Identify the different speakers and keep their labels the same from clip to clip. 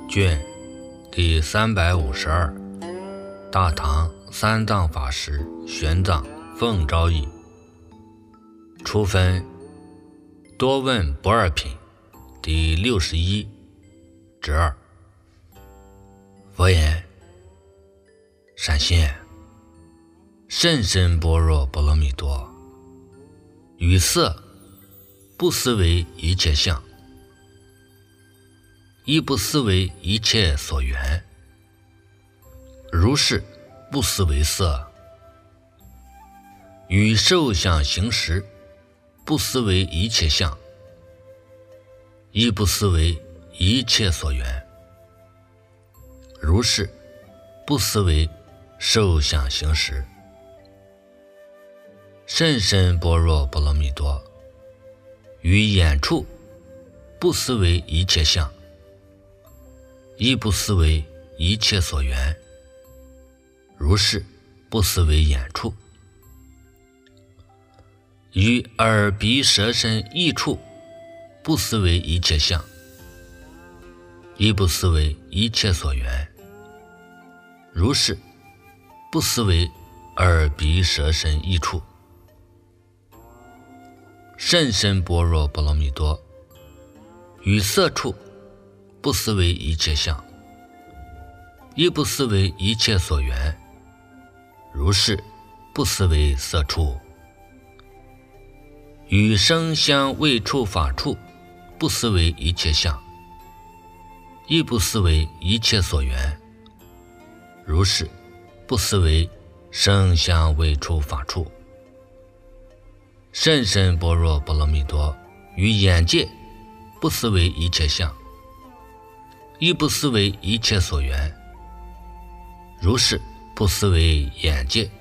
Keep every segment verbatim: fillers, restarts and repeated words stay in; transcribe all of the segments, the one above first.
Speaker 1: 卷第三百五十二，大唐三藏法师玄奘奉诏译，初分多问不二品第六十一之二。佛言：善仙，甚深般若波罗蜜多，语色不思为一切相，亦不思为一切所缘，如是不思为色，与受想行识不思为一切相，亦不思为一切所缘，如是不思为受想行识。甚深般若波罗蜜多，于眼处不思为一切相，亦不思为一切所缘，如是不思为眼处。于耳鼻舌身意处不思为一切相，亦不思为一切所缘，如是不思为耳鼻舌身意处。甚深般若波罗蜜多，于色处不思为一切相，亦不思为一切所缘，如是不思为色处。于声香味触法处不思为一切相，亦不思为一切所缘，如是不思为声香味触法处。甚深般若波罗蜜多，于眼界不思为一切相，亦不思为一切所缘，如是不思为眼界。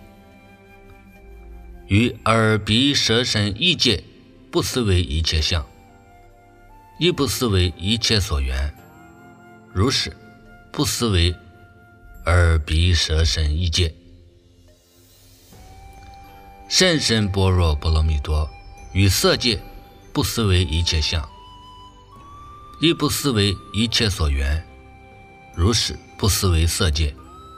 Speaker 1: 于耳鼻舌身意界不思为一切相，亦不思为一切所缘，如是不思为耳鼻舌身意界。甚深般若波罗蜜多，于色界不思为一切相，亦不思为一切所缘，如是不思为色界。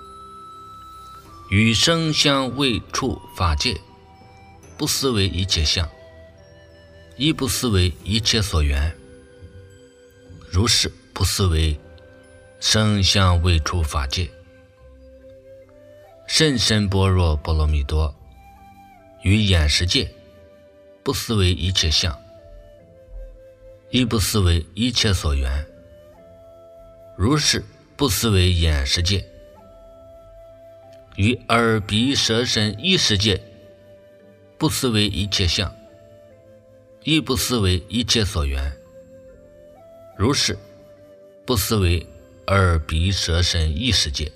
Speaker 1: 于声香味触法界不思为一切相，亦不思为一切所缘，如是不思为声香味触法界。甚深般若波罗蜜多，于眼识界不思为一切相，亦不思为一切所缘，如是不思为眼识界。于耳鼻舌身意识界不思为一切相，亦不思为一切所缘，如是不思为耳鼻舌身意识界。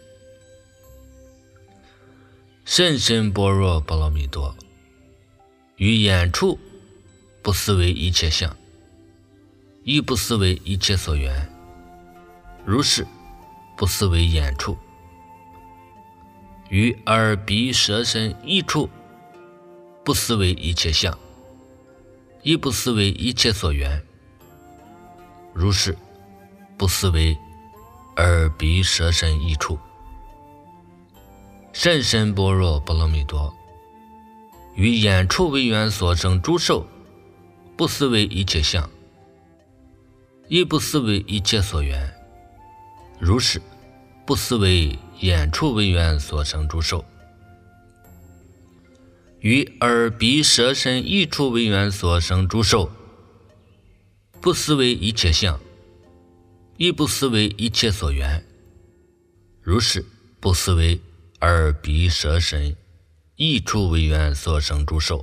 Speaker 1: 甚深般若波罗蜜多，于眼处不思为一切相，亦不思为一切所缘，如是不思为眼处。于耳鼻舌身意处不思为一切相，亦不思为一切所缘，如是不思为耳鼻舌身意处。甚深般若波罗蜜多，于眼处为缘所生诸受不思为一切相，亦不思为一切所缘，如是不思为眼处为缘所生诸受。于耳鼻舌身意处为缘所生诸受不思为一切相，亦不思为一切所缘，如是不思为耳鼻舌身意处为缘所生诸受。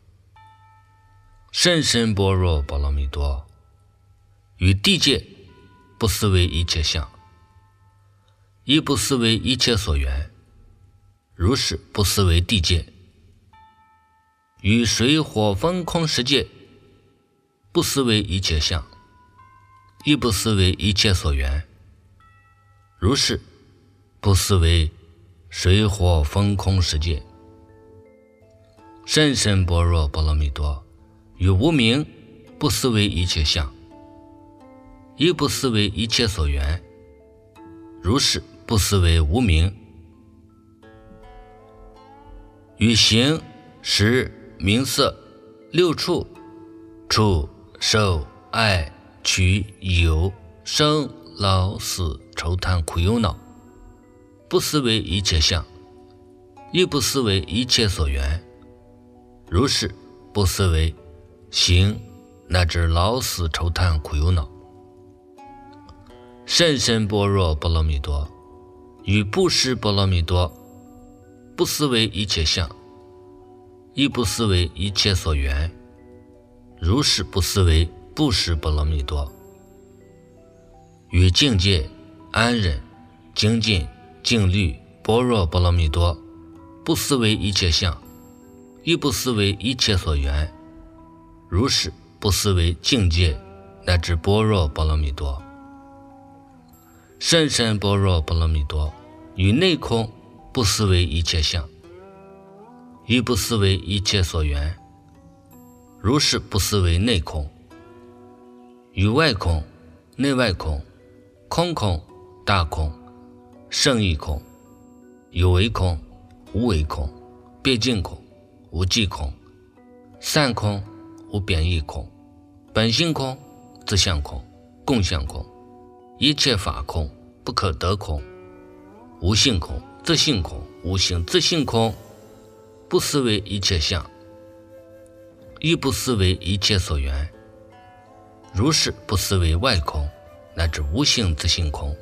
Speaker 1: 甚深般若波罗蜜多，于地界不思为一切相，亦不思为一切所缘，如是不思为地界。于水火风空识界不思为一切相，亦不思为一切所缘，如是不思为水火风空识界。甚深般若波罗蜜多，于无明不思为一切相，亦不思为一切所缘， 如是不思为无明。于形、识、名色、六处、触、受、爱、取、有、生、老、死、愁贪苦忧恼，不思为一切相，亦不思为一切所缘，如是不思为行乃至老死愁贪苦忧恼。甚深般若波罗蜜多与布施波罗蜜多，不思为一切相，亦不思为一切所缘，如是不思为布施波罗蜜多。与境界、安忍、精进、静虑、般若波罗蜜多，不思为一切相，亦不思为一切所缘，如是不思为境界乃至般若波罗蜜多。甚深般若波罗蜜多与内空，不思为一切相，亦不思为一切所缘，如是不思为内空。与外空、内外空、空空、大空、胜义空、有为空、无为空、别尽空、无记空、散空、无变异空、本性空、自相空、共相空、一切法空、不可得空、无性空、自性空、无性自性空，不思为一切相，亦不思为一切所缘，如是不思为外空乃至无性自性空。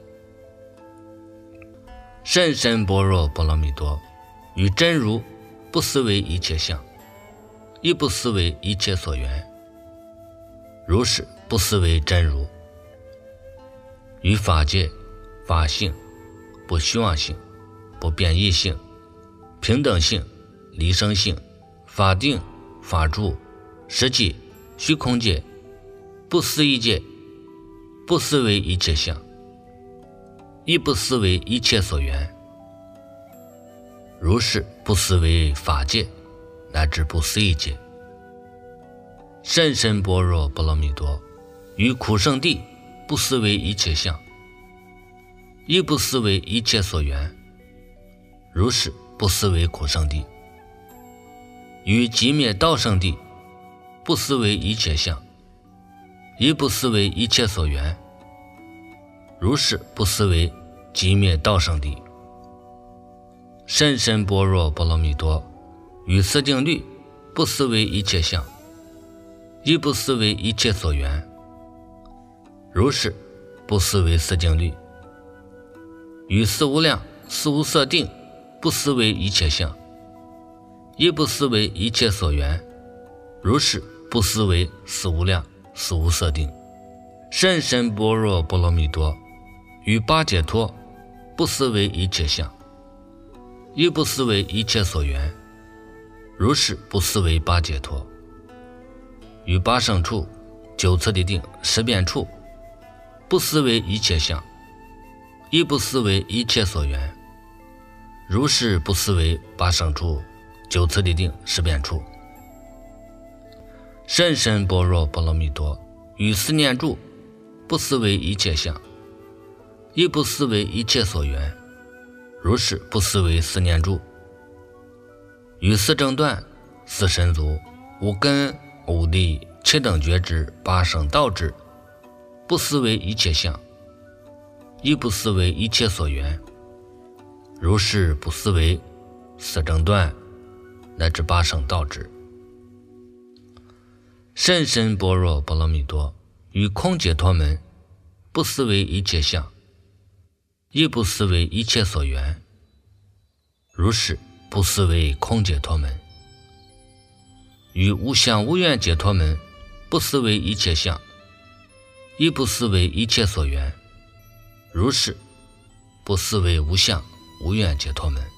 Speaker 1: 甚深般若波罗蜜多与真如，不思为一切相，亦不思为一切所缘，如是不思为真如。与法界、法性、不虚妄性、不变异性、平等性、离生性、法定、法住、实际、虚空界、不思议界，不思为一切相，亦不思为一切所缘，如是不思为法界乃至不思议界。甚深般若波罗蜜多于苦圣地，不思为一切相，亦不思为一切所缘，如是不思为苦圣地。于极灭道圣地，不思为一切相，亦不思为一切所缘，如是不思为极灭道圣地。甚深般若波罗蜜多与四静虑，不思为一切相，亦不思为一切所缘，如是不思为四静虑。与四无量、四无色定，不思为一切相，亦不思为一切所缘，如是不思为四无量、四无色定。甚深般若波罗蜜多与八解脱，不思为一切相，亦不思为一切所缘，如是不思为八解脱。与八胜处、九次第定、十变处，不思为一切相，亦不思为一切所缘，如是不思为八胜处、九次第定、十变处。甚深般若波罗蜜多与四念住，不思为一切相，亦不思为一切所缘，如是不思为四念住。与四正断、四神足、五根、五力、七等觉知、八圣道智，不思为一切相，亦不思为一切所缘，如是不思为四正断乃至八圣道智。甚深般若波罗蜜多与空解脱门，不思为一切相，亦不思为一切所缘，如是不思为空解脱门。与无相无愿解脱门，不思为一切相，亦不思为一切所缘，如是不思为无相无愿解脱门。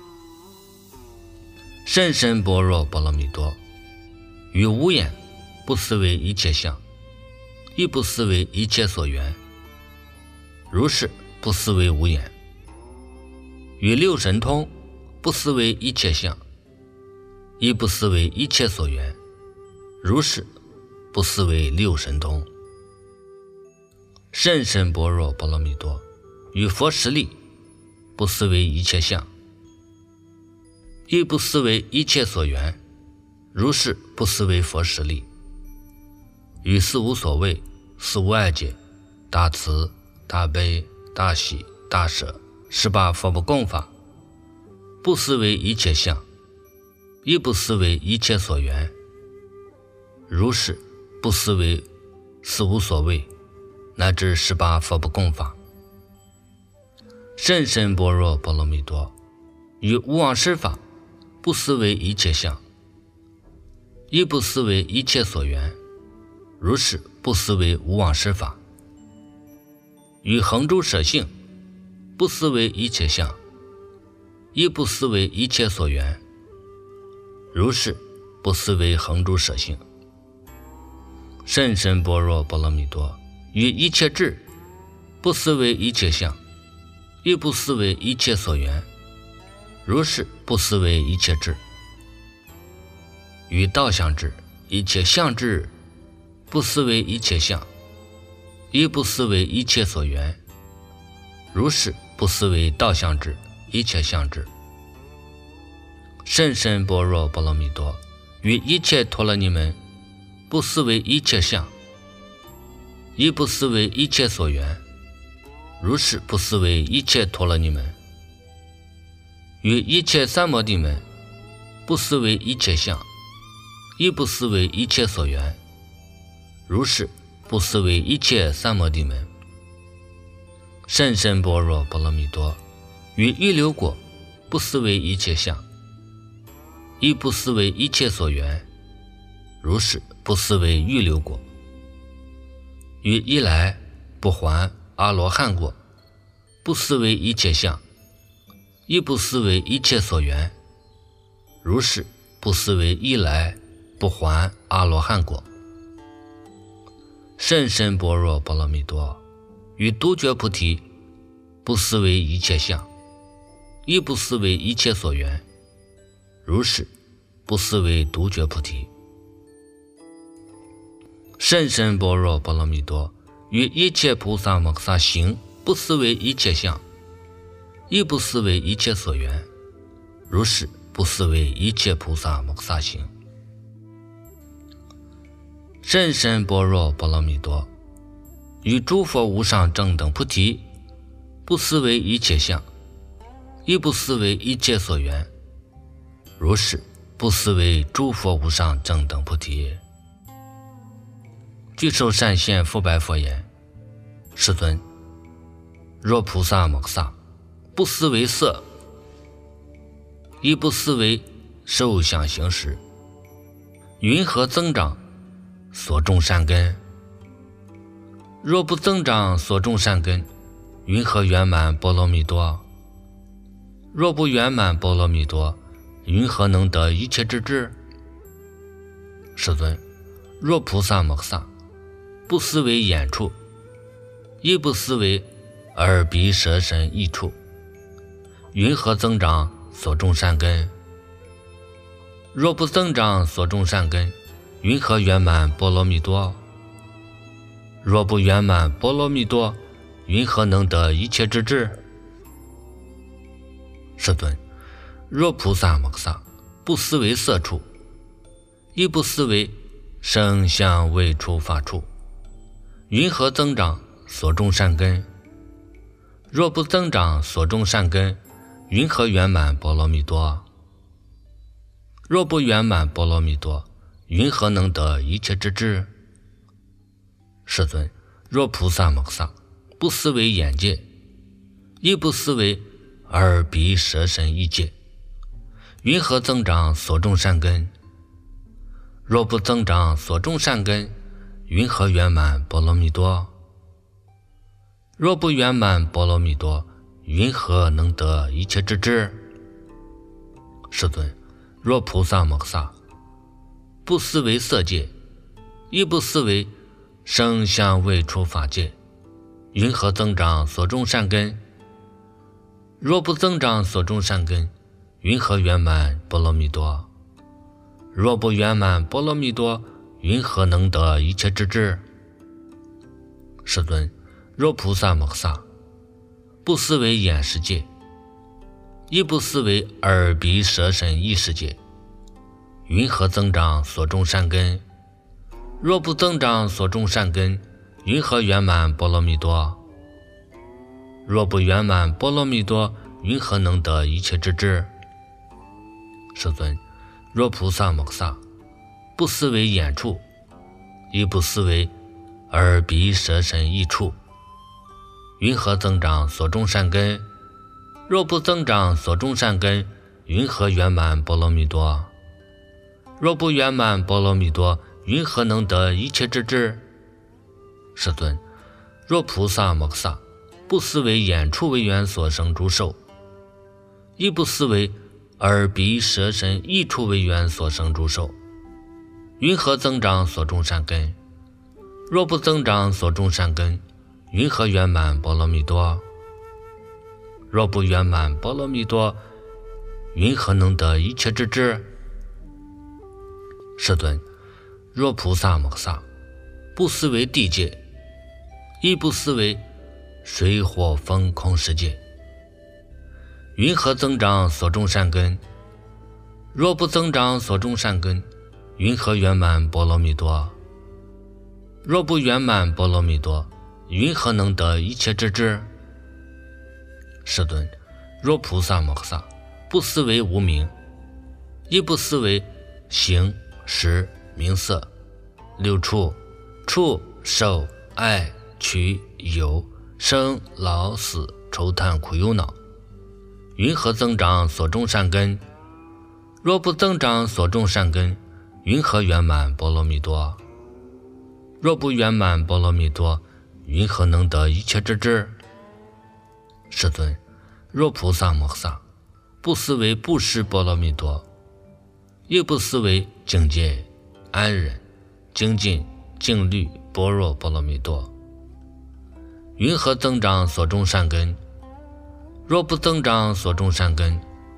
Speaker 1: 甚深般若波罗蜜多与无眼，不思为一切相，亦不思为一切所缘，如是不思为无眼。与六神通，不思为一切相，亦不思为一切所缘，如是不思为六神通。甚深般若波罗蜜多与佛实力，不思维一切相，亦不思维一切所缘，如是不思维佛实力。与四无所谓、四无碍解、大慈、大悲、大喜、大舍十八佛不共法，不思维一切相，亦不思维一切所缘，如是不思维四无所谓乃至十八佛不共法。甚深般若波罗蜜多，于无妄施法，不思维一切相，亦不思维一切所缘，如是不思维无妄施法。于恒诸舍性，不思维一切相，亦不思维一切所缘，如是不思维恒诸舍性。甚深般若波罗蜜多，于一切智，不思维一切相，亦不思维一切所缘，如是不思维一切智。于道相智，一切相智，不思维一切相，亦不思维一切所缘，如是不思维道相智，一切相智。甚深般若波罗蜜多，于一切陀罗尼门，不思维一切相，亦不思维一切所缘，如是不思维一切陀罗尼门。于一切三摩地门，不思维一切相，亦不思维一切所缘，如是不思维一切三摩地门。甚深般若波罗蜜多，于预流果，不思维一切相，亦不思维一切所缘，如是不思维预流果。于一来不还阿罗汉果，不思维一切相，亦不思维一切所缘，如是不思维一来不还阿罗汉果。甚深般若波罗蜜多，于独觉菩提，不思维一切相，亦不思维一切所缘，如是不思维独觉菩提。甚深般若波罗蜜多，于一切菩萨摩诃萨行，不思维一切相，亦不思维一切所缘，如是不思维一切菩萨摩诃萨行。甚深般若波罗蜜多，于诸佛无上正等菩提，不思维一切相，亦不思维一切所缘，如是不思维诸佛无上正等菩提。具受善现复白佛言：世尊，若菩萨摩诃萨不思维色，亦不思维受想行识，云何增长所种善根？若不增长所种善根，云何圆满波罗蜜多？若不圆满波罗蜜多，云何能得一切之智？世尊，若菩萨摩诃萨不思维眼处，亦不思维耳鼻舌身意处，云何增长所种善根？若不增长所种善根，云何圆满波罗蜜多？若不圆满波罗蜜多，云何能得一切之智？世尊，若菩萨摩诃萨不思维色处，亦不思维声相味触法处，云何增长所种善根？若不增长所种善根，云何圆满波罗蜜多？若不圆满波罗蜜多，云何能得一切之智？世尊，若菩萨摩诃萨不思维眼界，亦不思维耳鼻舌身意界，云何增长所种善根？若不增长所种善根，云何圆满波罗蜜多？若不圆满波罗蜜多，云何能得一切之智？世尊，若菩萨摩诃萨不思维色界，亦不思维声相味触法界，云何增长所种善根？若不增长所种善根，云何圆满波罗蜜多？若不圆满波罗蜜多，云何能得一切之智？世尊，若菩萨摩诃萨不思为眼识界，亦不思为耳鼻舌身意识界。云何增长所种善根？若不增长所种善根，云何圆满波罗蜜多？若不圆满波罗蜜多，云何能得一切之智？世尊，若菩萨摩诃萨不思为眼处，亦不思为耳鼻舌身意处，云何增长所种善根？若不增长所种善根，云何圆满波罗蜜多？若不圆满波罗蜜多，云何能得一切之智？世尊，若菩萨摩诃萨不思为眼处为缘所生诸受，亦不思为耳鼻舌身意处为缘所生诸受，云何增长所种善根？若不增长所种善根，云何圆满波罗蜜多？若不圆满波罗蜜多，云何能得一切之智？世尊，若菩萨摩诃萨不思为地界，亦不思为水火风空世界，云何增长所种善根？若不增长所种善根，云何圆满波罗蜜多？若不圆满波罗蜜多，云何能得一切之智？世尊，若菩萨摩诃萨不思为无明，亦不思为形识名色六处触受爱取有生老死愁叹苦忧恼，云何增长所种善根？若不增长所种善根，云何圆满波罗蜜多？若不圆满波罗蜜多，云何能得一切之智？世尊，若菩萨摩诃萨不思为布施波罗蜜多，亦不思为境界安忍精进静虑般若波罗蜜多，云何增长所种善根？若不增长所种善根，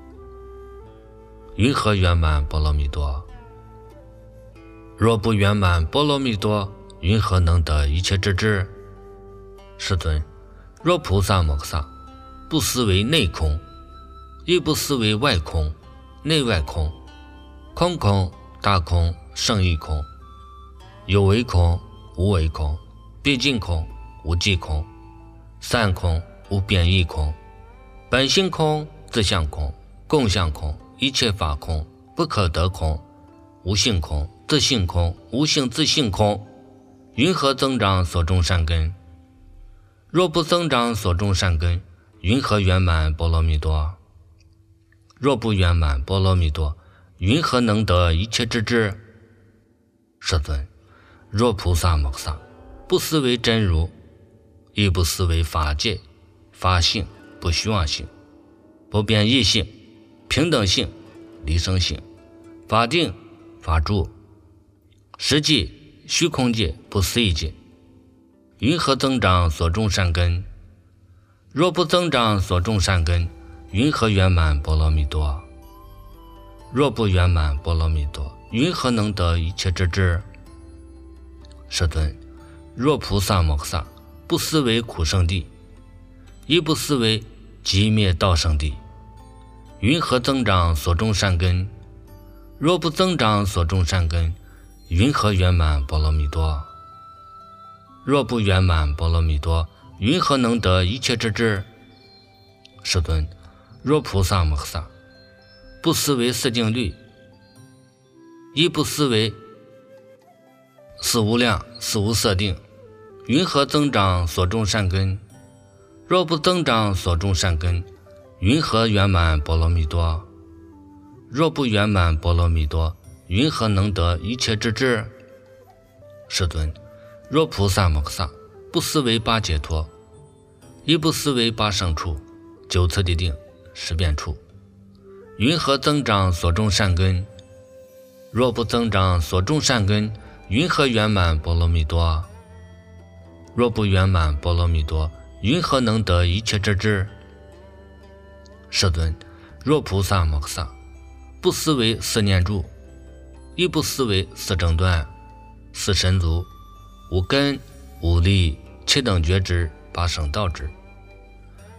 Speaker 1: 云何圆满波罗蜜多？若不圆满波罗蜜多，云何能得一切之智？世尊，若菩萨摩诃萨不思为内空，亦不思为外空内外空，空空大空胜义空，有为空无为空，毕竟空无际空，散空无变异空，本性空自相空共相空一切法空不可得空，无性空自性空无性自性空，云何增长所种善根？若不增长所种善根，云何圆满波罗蜜多？若不圆满波罗蜜多，云何能得一切之智？世尊，若菩萨摩诃萨不思为真如，亦不思为法界法性不虚妄性不变异性平等性离生性法定法住实际虚空界不思议界，云何增长所种善根？若不增长所种善根，云何圆满波罗蜜多？若不圆满波罗蜜多，云何能得一切之智？世尊，若菩萨摩诃萨不思为苦圣地，亦不思为极灭道圣地，云何增长所种善根？若不增长所种善根，云何圆满波罗蜜多？若不圆满波罗蜜多，云何能得一切之智？世尊，若菩萨摩诃萨不思为四境律，亦不思为四无量四无色定，云何增长所种善根？若不增长所种善根，云何圆满波罗蜜多？若不圆满波罗蜜多，云何能得一切之智？世尊，若菩萨摩诃萨不思为八解脱，亦不思为八胜处九次第定十变处，云何增长所种善根？若不增长所种善根，云何圆满波罗蜜多？若不圆满波罗蜜多，云何能得一切之智？世尊，若菩萨摩诃萨不思为四念住，亦不思为四正断四神足无根无力七等觉知八圣道知，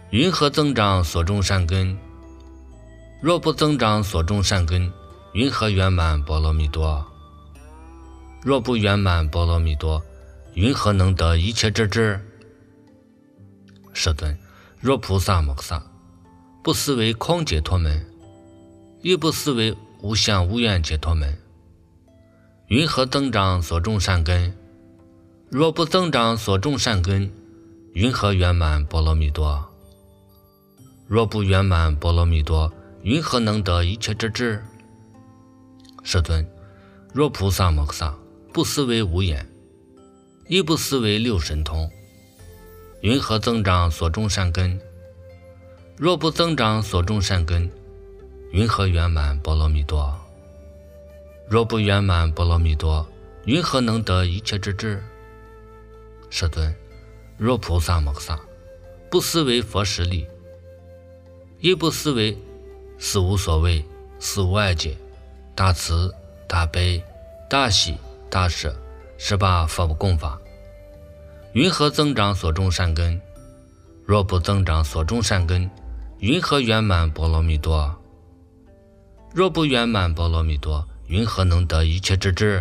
Speaker 1: 云何增长所种善根？若不增长所种善根，云何圆满波罗蜜多？若不圆满波罗蜜多，云何能得一切之智？世尊，若菩萨摩诃萨不思为空解脱门，亦不思为无相无愿解脱门，云何增长所种善根？若不增长所种善根，云何圆满波罗蜜多？若不圆满波罗蜜多，云何能得一切之智？世尊，若菩萨摩诃萨不思为无眼，亦不思为六神通，云何增长所种善根？若不增长所种善根，云何圆满波罗蜜多？若不圆满波罗蜜多，云何能得一切之智？世尊，若菩萨摩诃萨不思为佛实力，亦不思为四无所谓、四无碍解、大慈、大悲、大喜、大舍十八佛供法，云何增长所种善根？若不增长所种善根，云何圆满波罗蜜多？若不圆满波罗蜜多，云何能得一切之智？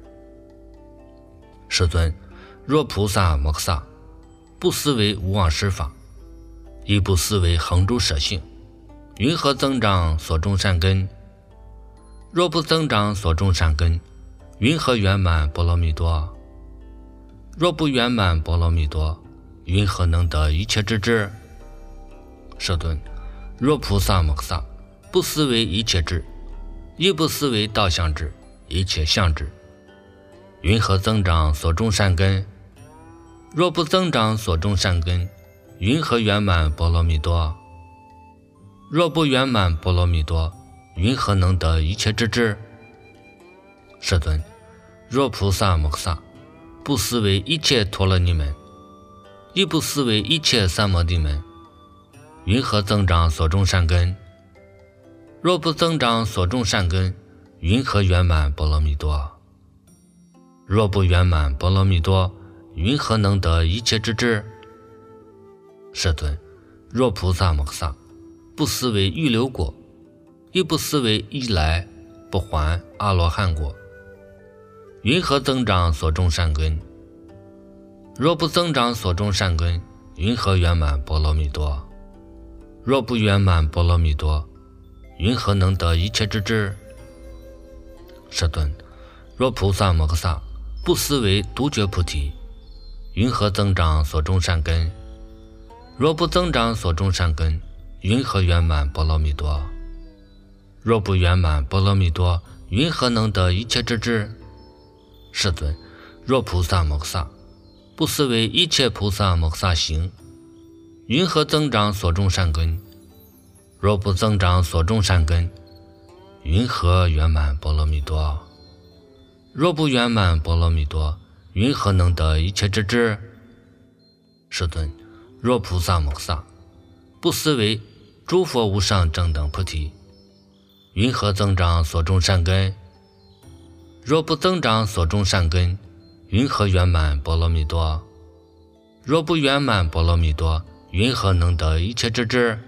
Speaker 1: 世尊，若菩萨摩诃萨不思为无妄施法，亦不思为恒诸舍性，云何增长所种善根？若不增长所种善根，云何圆满波罗蜜多？若不圆满波罗蜜多，云何能得一切之智？世尊，若菩萨摩诃萨不思为一切智，亦不思为道相智、一切相智，云何增长所种善根？若不增长所种善根，云何圆满波罗蜜多？若不圆满波罗蜜多，云何能得一切之智？世尊，若菩萨摩诃萨不思为一切陀罗尼门，亦不思为一切三摩地门，云何增长所种善根？若不增长所种善根，云何圆满波罗蜜多？若不圆满波罗蜜多，云何能得一切之智？世尊，若菩萨摩诃萨不思为预流果，亦不思为一来不还阿罗汉果，云何增长所种善根？若不增长所种善根，云何圆满波罗蜜多？若不圆满波罗蜜多，云何能得一切之智？世尊，若菩萨摩诃萨不思为独觉菩提，云何增长所种善根？若不增长所种善根，云何圆满波罗蜜多？若不圆满波罗蜜多，云何能得一切之智？世尊，若菩萨摩诃萨不思为一切菩萨摩诃萨行，云何增长所种善根？若不增长所种善根，云何圆满波罗蜜多？若不圆满波罗蜜多，云何能得一切之智？世尊，若菩萨摩诃萨不思为诸佛无上正等菩提，云何增长所种善根？若不增长所种善根，云何圆满波罗蜜多？若不圆满波罗蜜多，云何能得一切之智？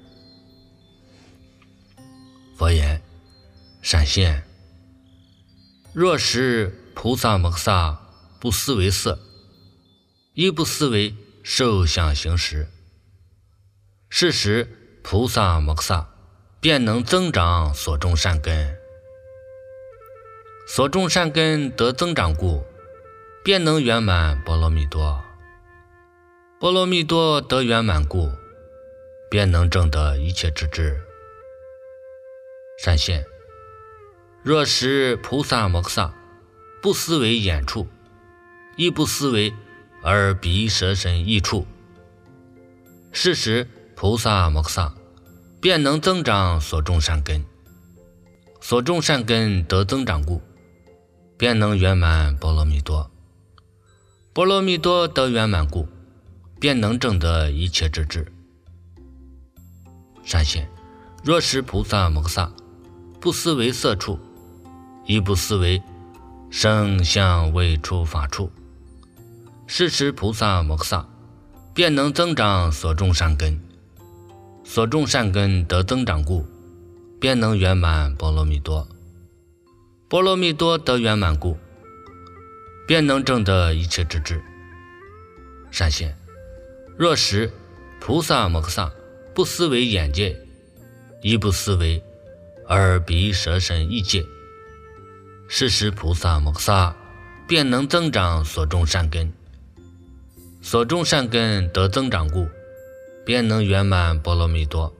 Speaker 1: 佛言：闪现，若是菩萨摩诃萨不思为色，亦不思为受想行识，是时菩萨摩诃萨便能增长所种善根。所种善根得增长故，便能圆满波罗蜜多。波罗蜜多得圆满故，便能证得一切之智。闪现，若是菩萨摩诃萨不思为眼处，亦不思为耳鼻舌身意处，是时菩萨摩诃萨便能增长所种善根。所种善根得增长故，便能圆满波罗蜜多。波罗蜜多得圆满故，便能证得一切之智。闪现，若是菩萨摩诃萨不思为色处，亦不思为声相味触法处，是时菩萨摩诃萨便能增长所种善根。 所种善根得增长故，便能圆满波罗蜜多。波罗蜜多得圆满故，便能证得一切之智。善现，若时菩萨摩诃萨不思维眼界，亦不思维耳鼻舌身意界，是时菩萨摩诃萨便能增长所种善根。所种善根得增长故，便能圆满波罗蜜多。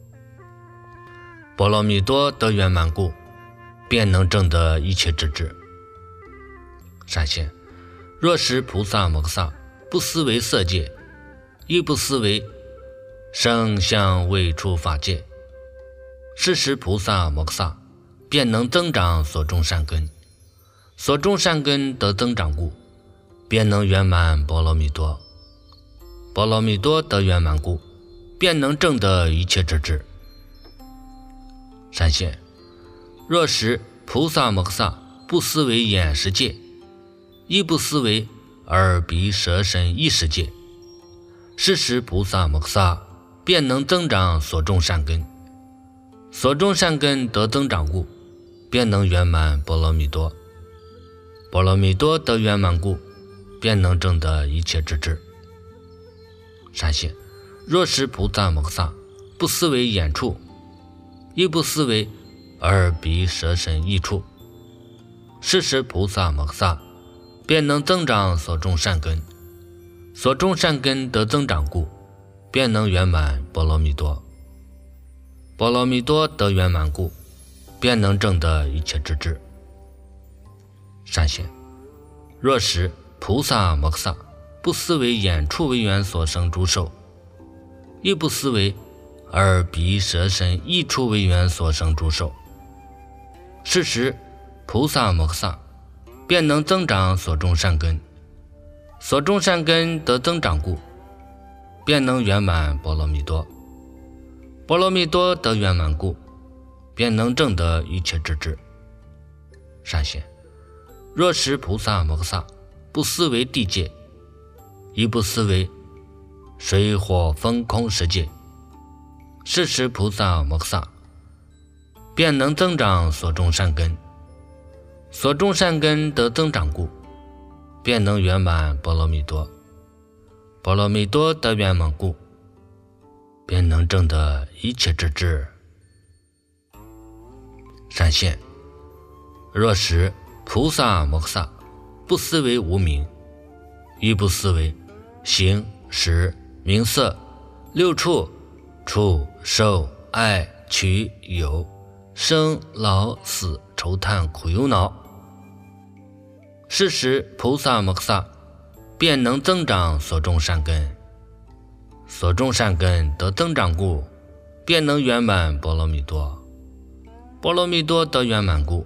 Speaker 1: 波罗蜜多得圆满故，便能证得一切之智。善现，若时菩萨摩诃萨不思维色界，亦不思维声相味触法界，是时菩萨摩诃萨便能增长所种善根。所种善根得增长故，便能圆满波罗蜜多。波罗蜜多得圆满故，便能证得一切之智。善现，若时菩萨摩诃萨不思维眼识界，亦不思维耳鼻舌身意识界，是时菩萨摩诃萨便能增长所种善根。所种善根得增长故，便能圆满波罗蜜多。波罗蜜多得圆满故，便能证得一切之智。善现，若时菩萨摩诃萨不思维眼触，亦不思维耳鼻舌身意触，是时菩萨摩诃萨便能增长所种善根。所种善根得增长故，便能圆满波罗蜜多。波罗蜜多得圆满故，便能证得一切之智。善现，若时菩萨摩诃萨不思维眼触为缘所生诸受，亦不思维耳鼻舌身意触为缘所生诸受，是时菩萨摩诃萨便能增长所种善根。所种善根得增长故，便能圆满波罗蜜多。波罗蜜多得圆满故，便能证得一切之智。善现，若时菩萨摩诃萨不思维地界，亦不思维水火风空十界，是时菩萨摩诃萨便能增长所种善根。所种善根得增长故，便能圆满波罗蜜多。波罗蜜多得圆满故，便能证得一切之智。善现，若时菩萨摩诃萨不思维无明，亦不思维形识名色六处触受爱取有生老死愁叹苦忧恼，是时菩萨摩诃萨便能增长所种善根。所种善根得增长故，便能圆满波罗蜜多。波罗蜜多得圆满故，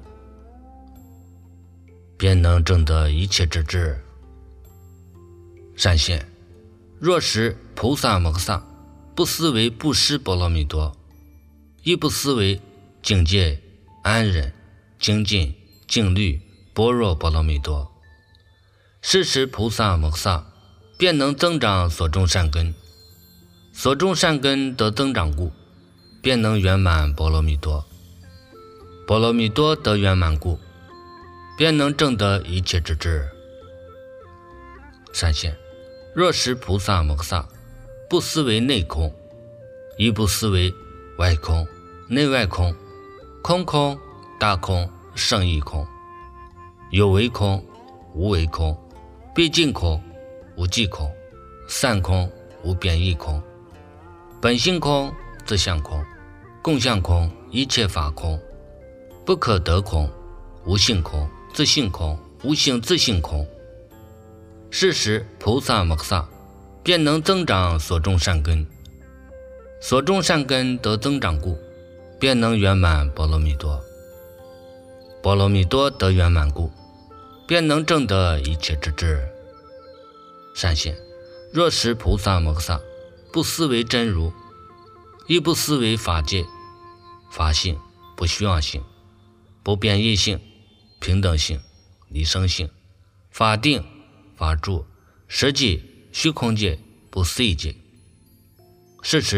Speaker 1: 便能证得一切之智。善现，若时菩萨摩诃萨不思维布施波罗蜜多，亦不思维境界安忍精进静虑般若波罗蜜多，是时菩萨摩诃萨便能增长所种善根。所种善根得增长故，便能圆满波罗蜜多。波罗蜜多得圆满故，便能证得一切之智。善现，若时菩萨摩诃萨不思维内空，亦不思维外空内外空空空大空胜义空有为空无为空毕竟空无际空散空无变异空本性空自相空共相空一切法空不可得空无性空自性空无性自性空，是时菩萨摩诃萨便能增长所种善根。所种善根得增长故，便能圆满波罗蜜多。波罗蜜多得圆满故，便能证得一切之智。善现，若时菩萨摩诃萨不思维真如，亦不思维法界、法性、不虚妄性、不变异性、平等性、离生性、法定、法住、实际、虚空界、不思议界，是时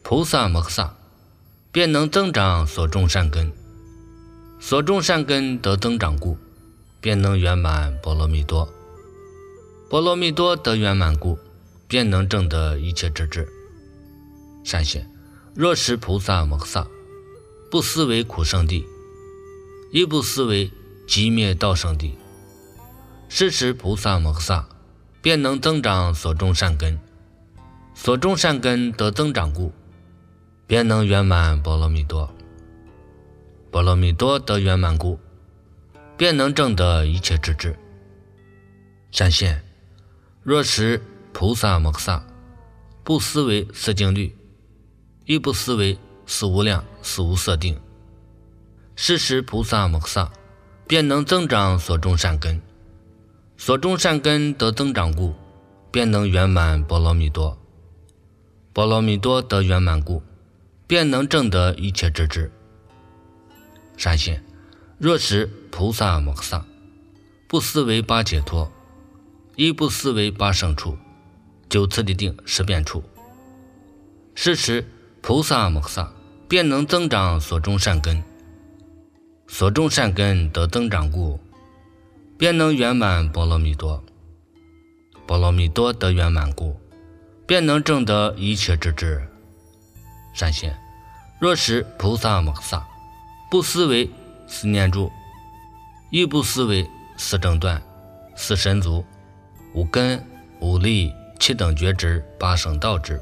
Speaker 1: 菩萨摩诃萨，便能增长所种善根。所种善根得增长故，便能圆满波罗蜜多。波罗蜜多得圆满故，便能证得一切智智。善显，若是菩萨摩诃萨，不思为苦圣地，亦不思为寂灭道圣地，是时菩萨摩诃萨便能增长所种善根。所种善根得增长故，便能圆满波罗蜜多。波罗蜜多得圆满故，便能证得一切智智。善现，若是菩萨摩诃萨，不思为色净律，亦不思为四无量四无色定，是时菩萨摩诃萨便能增长所种善根。所种善根得增长故，便能圆满波罗蜜多。波罗蜜多得圆满故，便能证得一切智智。善现，若是菩萨摩诃萨，不思为八解脱，亦不思为八胜处、九次第定十变处，是时菩萨摩诃萨便能增长所种善根。所种善根得增长故，便能圆满波罗蜜多。波罗蜜多得圆满故，便能证得一切智智。善现，若是菩萨摩诃萨，不思为四念住，亦不思为四正断、四神足、五根、五力、七等觉知、八圣道智，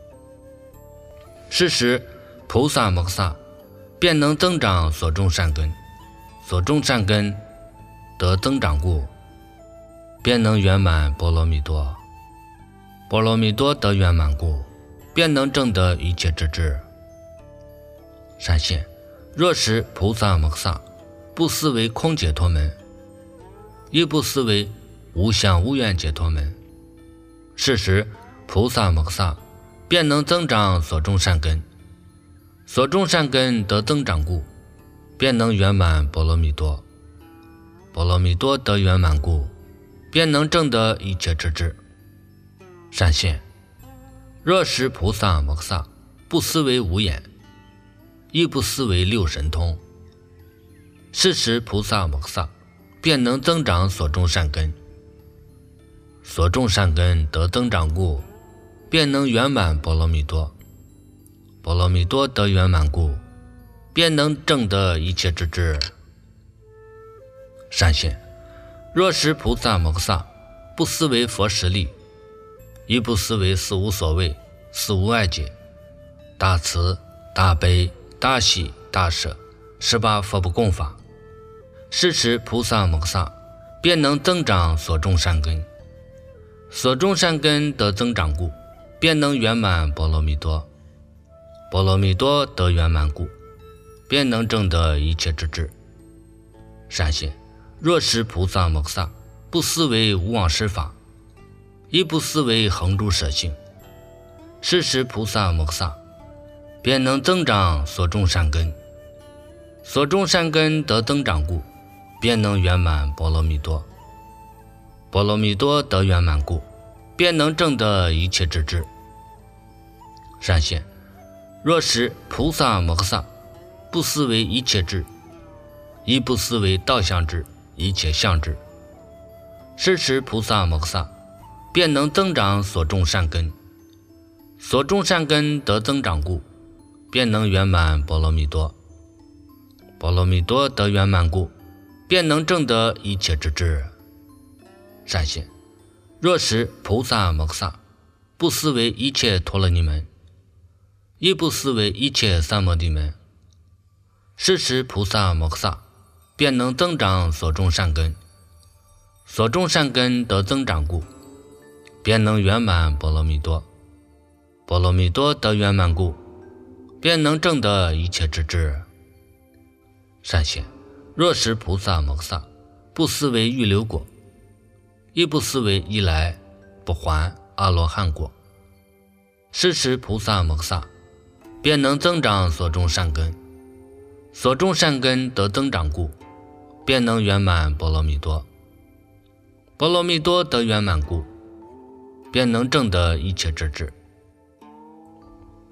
Speaker 1: 是时菩萨摩诃萨便能增长所种善根。所种善根得增长故，便能圆满波罗蜜多。波罗蜜多得圆满故，便能证得一切智智。善现，若是菩萨摩诃萨不思为空解脱门，亦不思为无相无愿解脱门，是时菩萨摩诃萨便能增长所种善根。所种善根得增长故，便能圆满波罗蜜多。波罗蜜多得圆满故，便能证得一切智智。善现，若是菩萨摩诃萨不思为无眼，亦不思为六神通，是时菩萨摩诃萨便能增长所种善根。所种善根得增长故，便能圆满波罗蜜多。波罗蜜多得圆满故，便能证得一切智智。善现，若是菩萨摩诃萨不思为佛实力，亦不思为四无所谓、四无碍解、大慈、大悲、大喜、大舍十八佛不共法，是时菩萨摩诃萨便能增长所种善根。所种善根得增长故，便能圆满波罗蜜多。波罗蜜多得圆满故，便能证得一切智智。善现，若是菩萨摩诃萨不思为无妄施法，亦不思为恒诸舍性，是时菩萨摩诃萨便能增长所种善根。所种善根得增长故，便能圆满波罗蜜多。波罗蜜多得圆满故，便能证得一切智智。善现，若是菩萨摩诃萨不思为一切智，亦不思为道相智、一切相智，是时菩萨摩诃萨便能增长所种善根。所种善根得增长故，便能圆满波罗蜜多。波罗蜜多得圆满故，便能证得一切智智。善现，若是菩萨摩诃萨不思为一切陀罗尼门，亦不思为一切三摩地门，是时菩萨摩诃萨便能增长所种善根。所种善根得增长故，便能圆满波罗蜜多。波罗蜜多得圆满故，便能证得一切智智。善现，若是菩萨摩诃萨不思为预流果，亦不思为一来不还阿罗汉果，是时菩萨摩诃萨便能增长所种善根。所种善根得增长故，便能圆满波罗蜜多。波罗蜜多得圆满故，便能证得一切智智。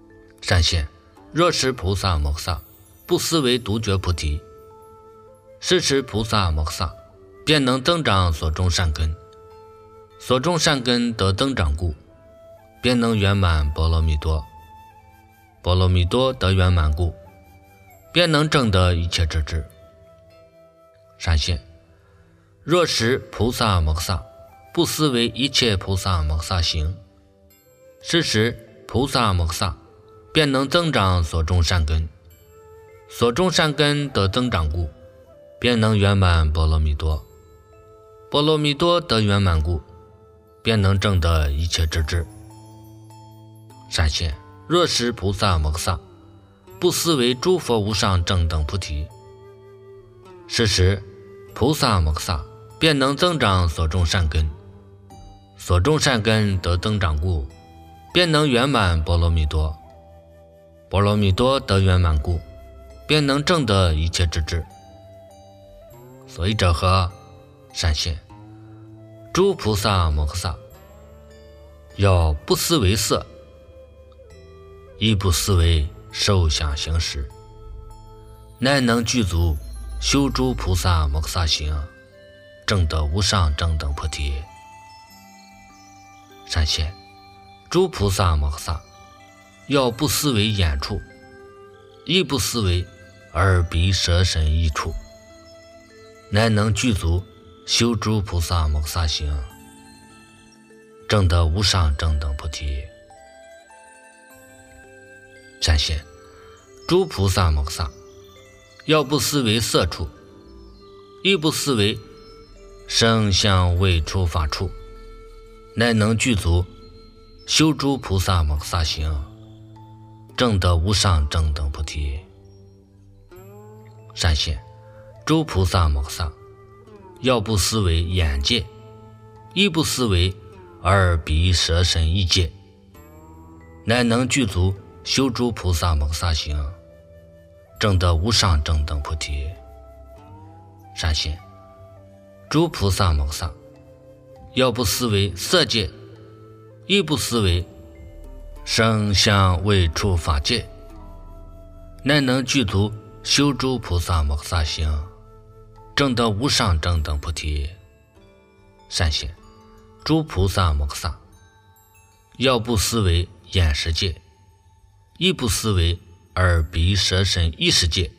Speaker 1: 善现，若是菩萨摩诃萨不思维独觉菩提，是时菩萨摩诃萨便能增长所种善根，所种善根得增长故，便能圆满波罗蜜多，波罗蜜多得圆满故，便能证得一切智智。善现，若是菩萨摩诃萨不思维一切菩萨摩诃萨行，是时菩萨摩诃萨便能增长所种善根，所种善根得增长故，便能圆满波罗蜜多，波罗蜜多得圆满故，便能证得一切智智。善现，若是菩萨摩诃萨不思维诸佛无上正等菩提，是时菩萨摩诃萨便能增长所种善根，所种善根得增长故，便能圆满波罗蜜多，波罗蜜多得圆满故，便能证得一切智智。所以者何？善现，诸菩萨摩诃萨要不思维色，亦不思维受想行识，乃能具足修诸菩萨摩诃萨行，证得无上正等菩提。善现，诸菩萨摩诃萨要不思维眼处，亦不思维耳鼻舌身意处，乃能具足修诸菩萨摩诃萨行，证得无上正等菩提。善现，诸菩萨摩诃萨要不思维色处，亦不思维声香味触法处，乃能具足修诸菩萨摩诃萨行，证得无上正等菩提。善现，诸菩萨摩诃萨要不思维眼界，亦不思维耳鼻舌身意界，乃能具足修诸菩萨摩诃萨行，证得无上正等菩提。善现，诸菩萨摩诃萨要不思维色界，亦不思维声香味触法界，乃能具足修诸菩萨摩诃萨行，证得无上正等菩提。善现，诸菩萨摩诃萨要不思维眼识界，亦不思维耳鼻舌身意识界，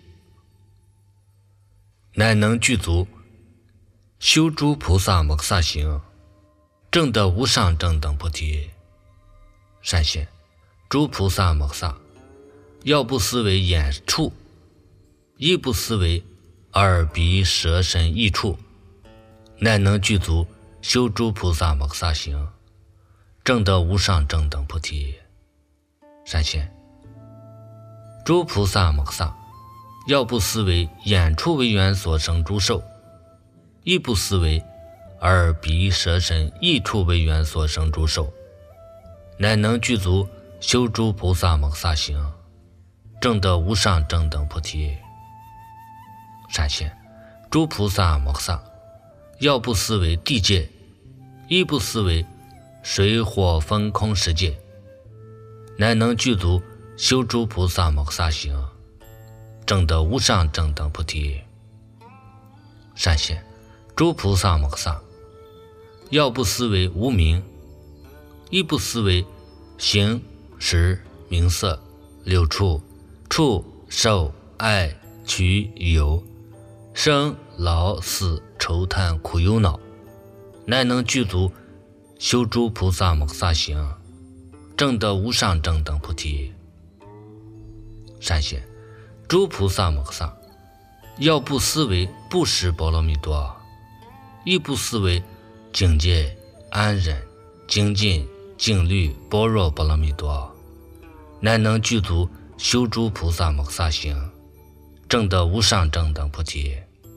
Speaker 1: 乃能具足修诸菩萨摩诃萨行，证得无上正等菩提。善现，诸菩萨摩诃萨要不思维眼处，亦不思维耳鼻舌身意处，乃能具足修诸菩萨摩诃萨行，证得无上正等菩提。善现，诸菩萨摩诃萨要不思维眼处为缘所生诸受，亦不思维耳鼻舌身意处为缘所生诸受，乃能具足修诸菩萨摩诃萨行，证得无上正等菩提。善现，诸菩萨摩诃萨要不思维地界，亦不思维水火风空世界，乃能具足修诸菩萨摩诃萨行，证得无上正等菩提。善现，诸菩萨摩诃萨要不思维无明，亦不思维形识名色六处触受爱取有生老死愁叹苦忧恼，乃能具足修诸菩萨摩诃萨行，证得无上正等菩提。善现，诸菩萨摩诃萨要不思维布施波罗蜜多，亦不思维境界安忍精进静虑般若波罗蜜多，乃能具足修诸菩萨摩诃萨行，证得无上正等菩提。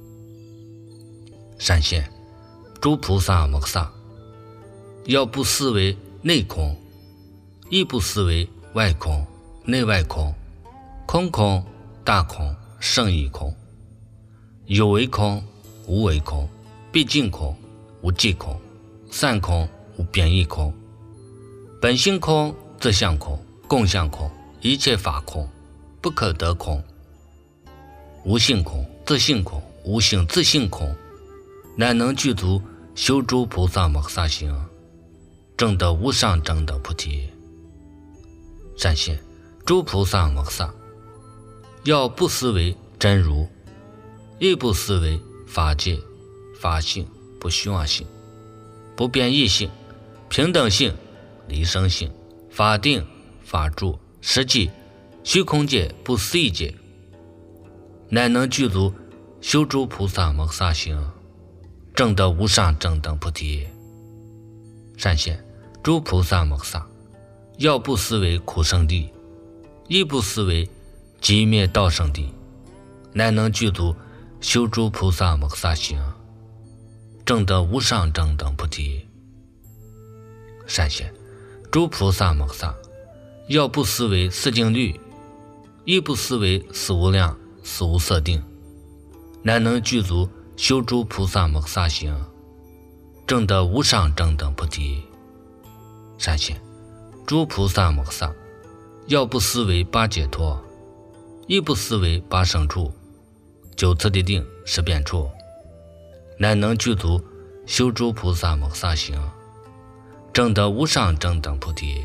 Speaker 1: 善现，诸菩萨摩诃萨要不思维内空，亦不思维外空内外空，空空大空胜义空，有为空无为空，毕竟空无际空，散空无变异空，本性空自相空共相空一切法空，不可得空，无性空，自性空，无性自性空，乃能具足修诸菩萨摩诃萨行，证得无上正等菩提。善现诸菩萨摩诃萨，要不思为真如，亦不思为法界、法性、不虚妄性、不变异性、平等性、离生性、法定、法住、实际、虚空界、不思议界，乃能具足修诸菩萨摩诃萨行，证得无上正等菩提。善现诸菩萨摩诃萨，要不思为苦生地，亦不思为寂灭道生地，乃能具足修诸菩萨摩诃萨行，证得无上正等菩提。善现诸菩萨摩诃萨，要不思为四境律，亦不思为四无量、四无色定，乃能具足修诸菩萨摩诃萨行，证得无上正等菩提。善现诸菩萨摩诃萨，要不思为八解脱，亦不思为八胜处、九次第定、十变处，乃能具足修诸菩萨摩诃萨行，证得无上正等菩提。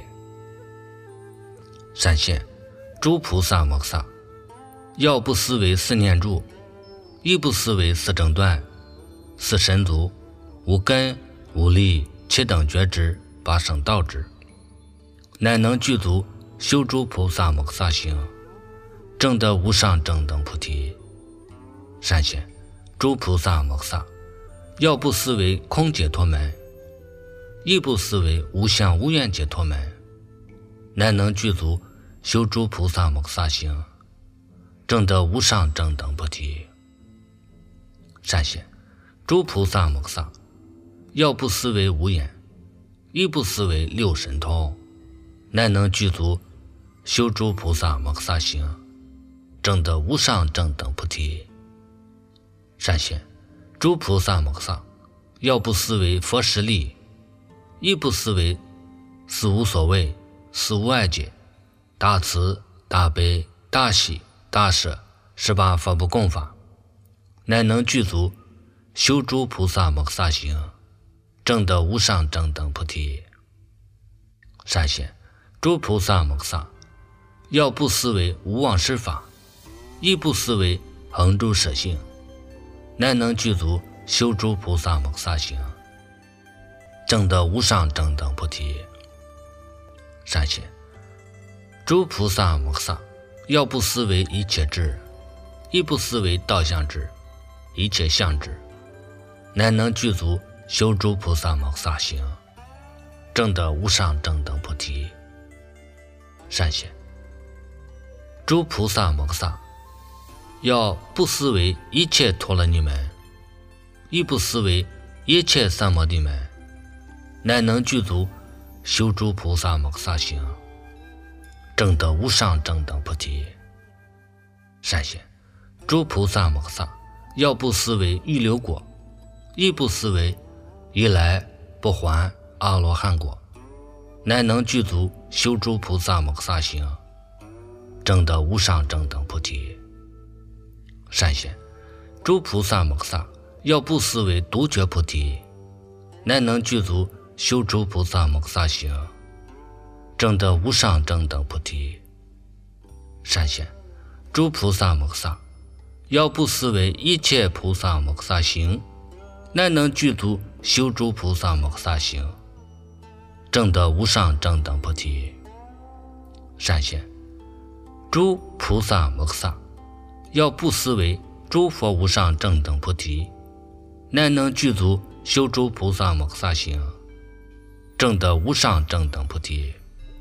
Speaker 1: 善现诸菩萨摩诃萨，要不思为四念住，亦不思为四正断、四神足、无根、无力、七等觉知、八圣道智，乃能具足修诸菩萨摩诃萨行，证得无上正等菩提。善现诸菩萨摩诃萨，要不思为空解脱门，亦不思为无相无愿解脱门，乃能具足修诸菩萨摩诃萨行，证得无上正等菩提。善现诸菩萨摩诃萨，要不思为无眼，亦不思为六神通，乃能具足修诸菩萨摩诃萨行，证得无上正等菩提。善现诸菩萨摩诃萨，要不思为佛实力，亦不思为四无所谓、四无碍解、大慈、大悲、大喜、大舍十八佛不共法，乃能具足修诸菩萨摩诃萨行，证得无上正等菩提。善现诸菩萨摩诃萨，要不思为无妄施法，亦不思为恒诸舍性，乃能具足修诸菩萨摩诃萨行，证得无上正等菩提。善现诸菩萨摩诃萨，要不思为一切智，亦不思为道相智、一切相智，乃能具足修诸菩萨摩诃萨行，证得无上正等菩提。善现诸菩萨摩诃萨，要不思为一切陀罗尼门，亦不思为一切三摩地门，乃能具足修诸菩萨摩诃萨行，证得无上正等菩提。善现诸菩萨摩诃萨，要不思为预流果，亦不思为一来不还阿罗汉果，乃能具足修诸菩萨摩诃萨行，证得无上正等菩提。善现诸菩萨摩诃萨，要不思为独觉菩提，乃能具足修诸菩萨摩诃萨行，证得无上正等菩提。善现诸菩萨摩诃萨，要不思为一切菩萨摩诃萨行，乃能具足修诸菩萨摩诃萨行，证得无上正等菩提。善现诸菩萨摩诃萨，要不思为诸佛无上正等菩提，乃能具足修诸菩萨摩诃萨行，证得无上正等菩提。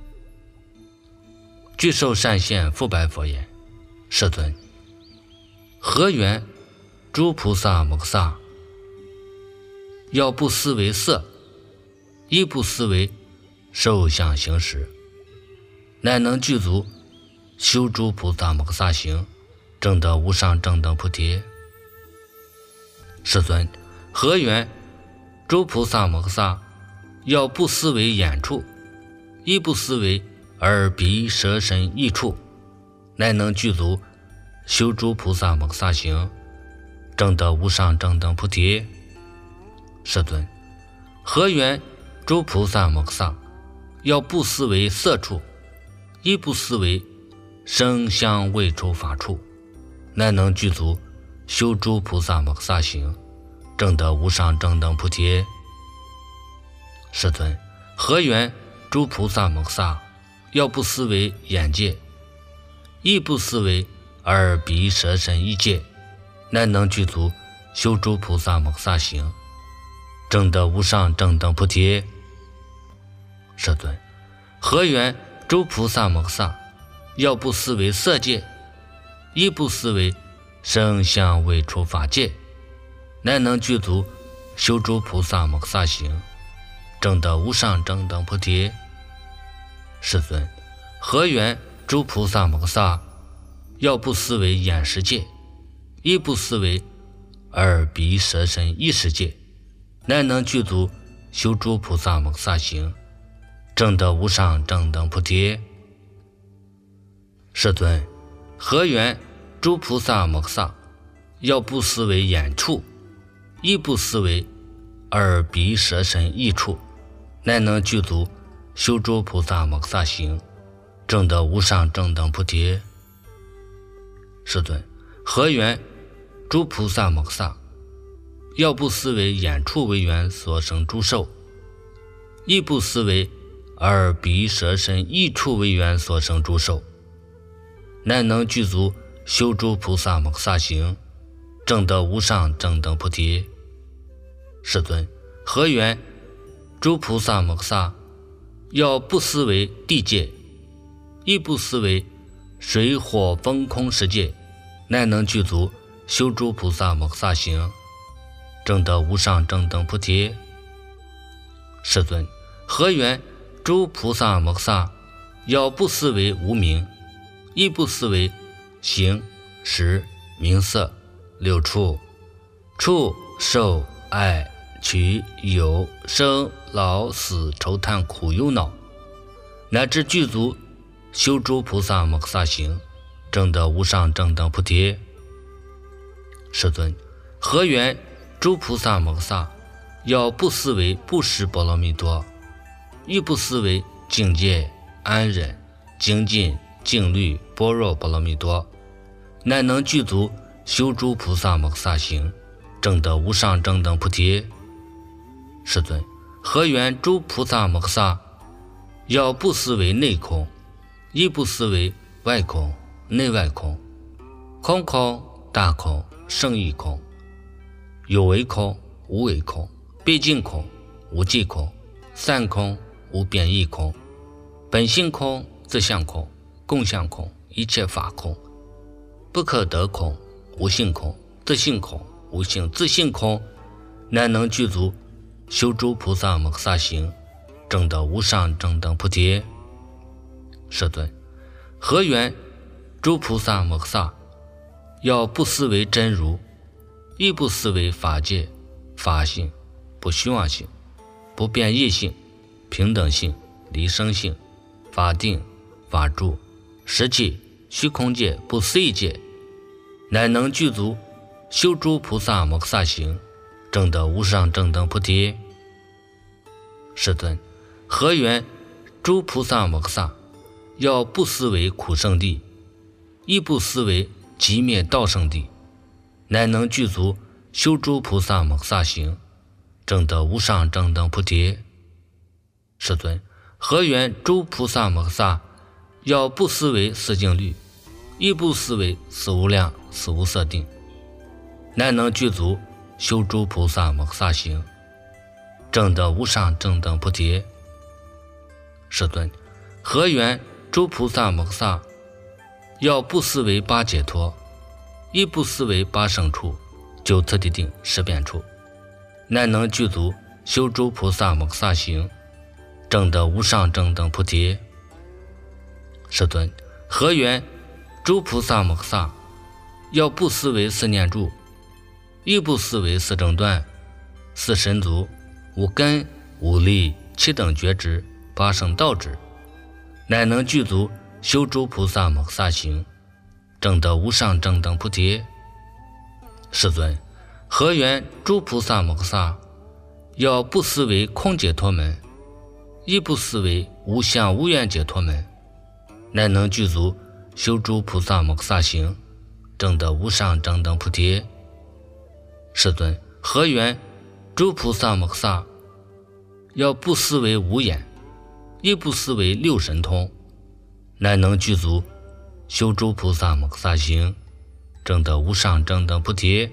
Speaker 1: 具受善现复白佛言：世尊，何缘诸菩萨摩诃萨，要不思为色，亦不思为受想行识，乃能具足修诸菩萨摩诃萨行，证得无上正等菩提。世尊，何缘诸菩萨摩诃萨，要不思为眼处，亦不思为耳鼻舌身意处，乃能具足修诸菩萨摩诃萨行，证得无上正等菩提。世尊，何缘诸菩萨摩诃萨要不思为色处，亦不思为声香味触法处，乃能具足修诸菩萨摩诃萨行，证得无上正等菩提。世尊，何缘诸菩萨摩诃萨要不思为眼界，亦不思为耳鼻舌身意界，乃能具足修诸菩萨摩诃萨行，证得无上正等菩提。世尊，何缘诸菩萨摩诃萨要不思为色界，亦不思为声香味触法界，乃能具足修诸菩萨摩诃萨行，证得无上正等菩提。世尊，何缘诸菩萨摩诃萨要不思为眼识界，亦不思为耳鼻舌身意识界，乃能具足修诸菩萨摩诃萨行，证得无上正等菩提。世尊，何缘诸菩萨摩诃萨要不思为眼处，亦不思为耳鼻舌身意处，乃能具足修诸菩萨摩诃萨行，证得无上正等菩提。世尊，何缘诸菩萨摩诃萨要不思为眼处为缘所生诸受，亦不思为耳鼻舌身意处为缘所生诸受，乃能具足修诸菩萨摩诃萨行，证得无上正等菩提。世尊，何缘诸菩萨摩诃萨要不思为地界，亦不思为水火风空世界，乃能具足修诸菩萨摩诃萨行，证得无上正等菩提。世尊，何缘诸菩萨摩诃萨要不思为无明，亦不思为形识名色六处触受爱取有生老死愁叹苦忧恼，乃至具足修诸菩萨摩诃萨行，证得无上正等菩提。世尊，何缘诸菩萨摩诃萨要不思为布施波罗蜜多，亦不思为境界安忍精进静虑般若波罗蜜多，乃能具足修诸菩萨摩诃萨行，证得无上正等菩提。世尊，何缘诸菩萨摩诃萨要不思为内空，亦不思为外空内外空，空空大空胜义空，有为空无为空，毕竟空无际空，散空无变异空，本性空自相空共相空一切法空，不可得空无性空自性空无性自性空，乃能具足修诸菩萨摩诃萨行，证得无上正等菩提。世尊，何缘诸菩萨摩诃萨要不思为真如，亦不思为法界法性不虚妄性不变异性平等性离生性法定法住实际虚空界不思议界，乃能具足修诸菩萨摩诃萨行，证得无上正等菩提。世尊，何缘诸菩萨摩诃萨要不思为苦圣地，亦不思为极灭道圣地，乃能具足修诸菩萨摩诃萨行，证得无上正等菩提。世尊，何缘诸菩萨摩诃萨要不思为四静虑，亦不思为四无量四无色定，乃能具足修诸菩萨摩诃萨行，证得无上正等菩提。世尊，何缘诸菩萨摩诃萨要不思为八解脱，亦不思为八胜处九次第定十遍处，乃能具足修诸菩萨摩诃萨行，证得无上正等菩提。世尊，何缘诸菩萨摩诃萨要不思为四念住，亦不思为四正断四神足五根五力七等觉知八圣道智， 乃能具足修诸菩萨摩诃萨行，证得无上正等菩提。世尊，何缘诸菩萨摩诃萨要不思维空解脱门，亦不思维无相无愿解脱门，乃能具足修诸菩萨摩诃萨行，证得无上正等菩提。世尊，何缘诸菩萨摩诃萨要不思维无眼，亦不思维六神通，乃能具足修诸菩萨摩诃萨行，证得无上正等菩提。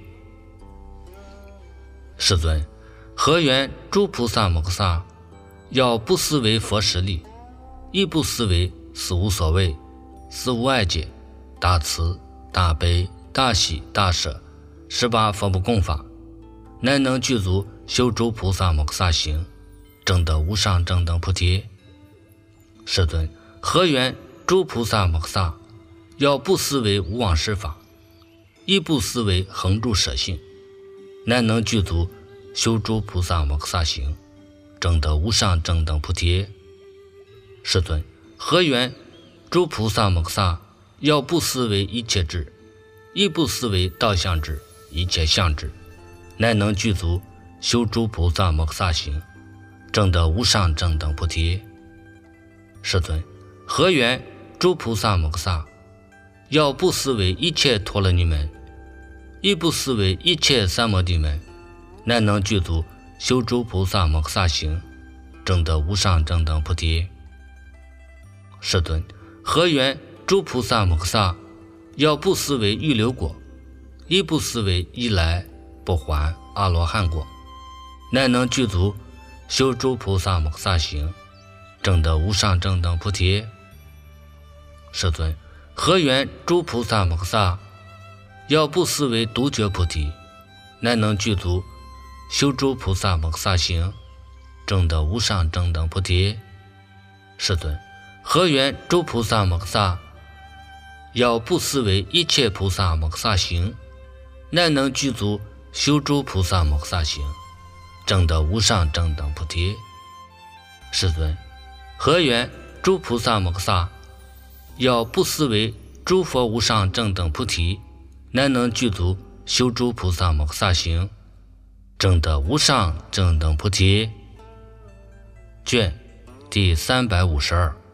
Speaker 1: 世尊，何缘诸菩萨摩诃萨要不思维佛实力，亦不思维死无所谓、死无碍解、大慈、大悲、大喜、大舍十八佛不共法，乃能具足修诸菩萨摩诃萨行，证得无上正等菩提。世尊，何缘诸菩萨摩诃萨要不思维无往事法，亦不思维恒住舍性，乃能具足修诸菩萨摩诃萨行，证得无上正等菩提。世尊，何缘诸菩萨摩诃萨要不思维一切智，亦不思维道相智、一切相智，乃能具足修诸菩萨摩诃萨行，证得无上正等菩提。世尊，何缘诸菩萨摩诃萨要不思维一切陀罗尼门，亦不思维一切三摩地门，乃能具足修诸菩萨摩诃萨行，证得无上正等菩提。世尊，何缘诸菩萨摩诃萨要不思维预流果，亦不思维一来不还阿罗汉果，乃能具足修诸菩萨摩诃萨行，证得无上正等菩提。世尊，何缘诸菩萨摩诃萨要不思维独觉菩提，乃能具足修诸菩萨摩诃萨行，证得无上正等菩提。世尊，何缘诸菩萨摩诃萨要不思维一切菩萨摩诃萨行，乃能具足修诸菩萨摩诃萨行，证得无上正等菩提。世尊，何缘诸菩萨摩诃萨要不思维诸佛无上正等菩提，乃能具足修诸菩萨摩诃萨行，证得无上正等菩提。卷第三百五十二。